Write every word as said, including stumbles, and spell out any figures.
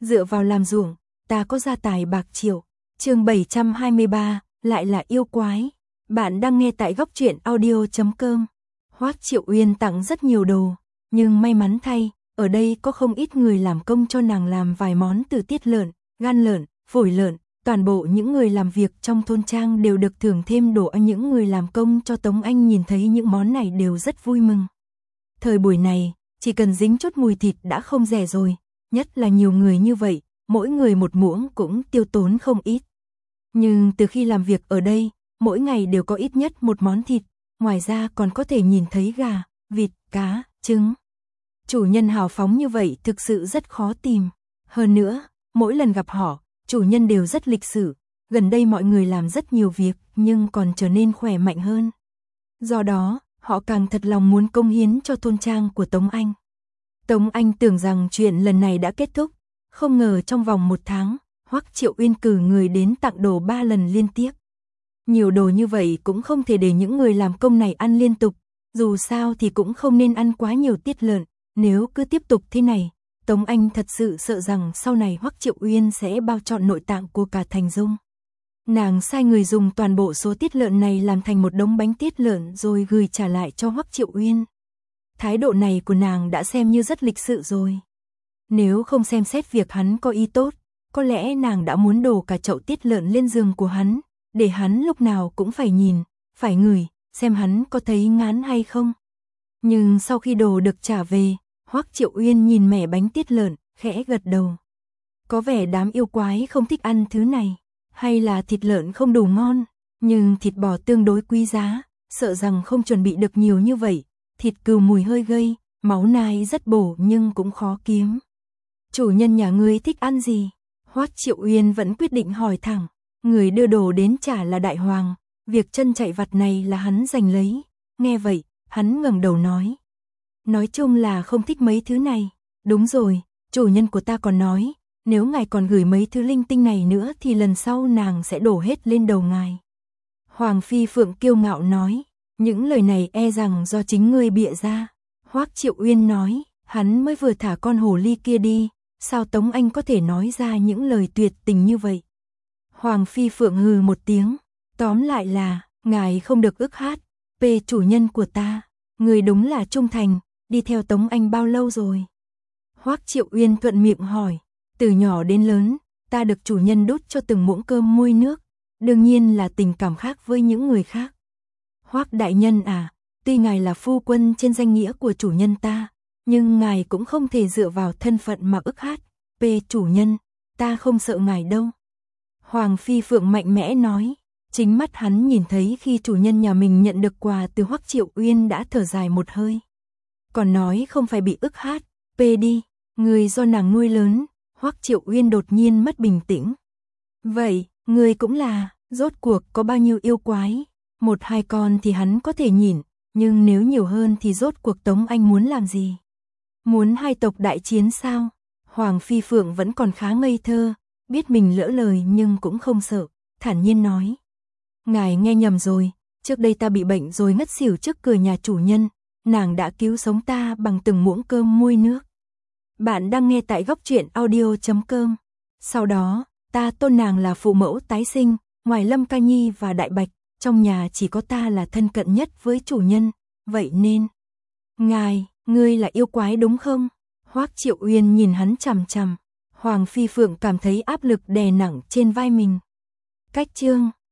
dựa vào làm ruộng, ta có gia tài bạc triệu. Chương bảy trăm hai mươi ba, lại là yêu quái. Bạn đang nghe tại góc truyện audio chấm com. Hoắc Triệu Uyên tặng rất nhiều đồ, nhưng may mắn thay, ở đây có không ít người làm công cho nàng làm vài món từ tiết lợn, gan lợn, phổi lợn. Toàn bộ những người làm việc trong thôn trang đều được thưởng thêm đồ ăn. Những người làm công cho Tống Anh nhìn thấy những món này đều rất vui mừng. Thời buổi này, chỉ cần dính chút mùi thịt đã không rẻ rồi, nhất là nhiều người như vậy, mỗi người một muỗng cũng tiêu tốn không ít. Nhưng từ khi làm việc ở đây, mỗi ngày đều có ít nhất một món thịt, ngoài ra còn có thể nhìn thấy gà, vịt, cá, trứng. Chủ nhân hào phóng như vậy thực sự rất khó tìm. Hơn nữa, mỗi lần gặp họ, chủ nhân đều rất lịch sự. Gần đây mọi người làm rất nhiều việc nhưng còn trở nên khỏe mạnh hơn. Do đó, họ càng thật lòng muốn cống hiến cho thôn trang của Tống Anh. Tống Anh tưởng rằng chuyện lần này đã kết thúc, không ngờ trong vòng một tháng, Hoắc Triệu Uyên cử người đến tặng đồ ba lần liên tiếp. Nhiều đồ như vậy cũng không thể để những người làm công này ăn liên tục, dù sao thì cũng không nên ăn quá nhiều tiết lợn, nếu cứ tiếp tục thế này, Tống Anh thật sự sợ rằng sau này Hoắc Triệu Uyên sẽ bao trọn nội tạng của cả Thành Dung. Nàng sai người dùng toàn bộ số tiết lợn này làm thành một đống bánh tiết lợn rồi gửi trả lại cho Hoắc Triệu Uyên. Thái độ này của nàng đã xem như rất lịch sự rồi. Nếu không xem xét việc hắn có ý tốt, có lẽ nàng đã muốn đổ cả chậu tiết lợn lên giường của hắn, để hắn lúc nào cũng phải nhìn, phải ngửi, xem hắn có thấy ngán hay không. Nhưng sau khi đồ được trả về, Hoắc Triệu Uyên nhìn mẻ bánh tiết lợn, khẽ gật đầu. Có vẻ đám yêu quái không thích ăn thứ này, hay là thịt lợn không đủ ngon, nhưng thịt bò tương đối quý giá, sợ rằng không chuẩn bị được nhiều như vậy. Thịt cừu mùi hơi gây, máu nai rất bổ nhưng cũng khó kiếm. Chủ nhân nhà ngươi thích ăn gì? Hoắc Triệu Uyên vẫn quyết định hỏi thẳng. Người đưa đồ đến trả là Đại Hoàng, việc chân chạy vặt này là hắn giành lấy. Nghe vậy, hắn ngẩng đầu nói. Nói chung là không thích mấy thứ này. Đúng rồi, chủ nhân của ta còn nói, nếu ngài còn gửi mấy thứ linh tinh này nữa thì lần sau nàng sẽ đổ hết lên đầu ngài. Hoàng Phi Phượng kiêu ngạo nói. Những lời này e rằng do chính ngươi bịa ra. Hoắc Triệu Uyên nói, hắn mới vừa thả con hồ ly kia đi, sao Tống Anh có thể nói ra những lời tuyệt tình như vậy. Hoàng Phi Phượng hừ một tiếng, tóm lại là, ngài không được ức hát, về chủ nhân của ta, người đúng là trung thành, đi theo Tống Anh bao lâu rồi? Hoắc Triệu Uyên thuận miệng hỏi, từ nhỏ đến lớn, ta được chủ nhân đút cho từng muỗng cơm muôi nước, đương nhiên là tình cảm khác với những người khác. Hoắc đại nhân à, tuy ngài là phu quân trên danh nghĩa của chủ nhân ta, nhưng ngài cũng không thể dựa vào thân phận mà ức hát, về chủ nhân, ta không sợ ngài đâu. Hoàng Phi Phượng mạnh mẽ nói, chính mắt hắn nhìn thấy khi chủ nhân nhà mình nhận được quà từ Hoắc Triệu Uyên đã thở dài một hơi. Còn nói không phải bị ức hát, về đi, người do nàng nuôi lớn. Hoắc Triệu Uyên đột nhiên mất bình tĩnh. Vậy, người cũng là, rốt cuộc có bao nhiêu yêu quái? Một hai con thì hắn có thể nhìn, nhưng nếu nhiều hơn thì rốt cuộc Tống Anh muốn làm gì? Muốn hai tộc đại chiến sao? Hoàng Phi Phượng vẫn còn khá ngây thơ, biết mình lỡ lời nhưng cũng không sợ, thản nhiên nói. Ngài nghe nhầm rồi, trước đây ta bị bệnh rồi ngất xỉu trước cửa nhà chủ nhân, nàng đã cứu sống ta bằng từng muỗng cơm muôi nước. Bạn đang nghe tại góc truyện audio chấm com. Sau đó, ta tôn nàng là phụ mẫu tái sinh, ngoài Lâm Ca Nhi và Đại Bạch, trong nhà chỉ có ta là thân cận nhất với chủ nhân, vậy nên... Ngài, ngươi là yêu quái đúng không? Hoắc Triệu Uyên nhìn hắn chằm chằm, Hoàng Phi Phượng cảm thấy áp lực đè nặng trên vai mình. Cách chương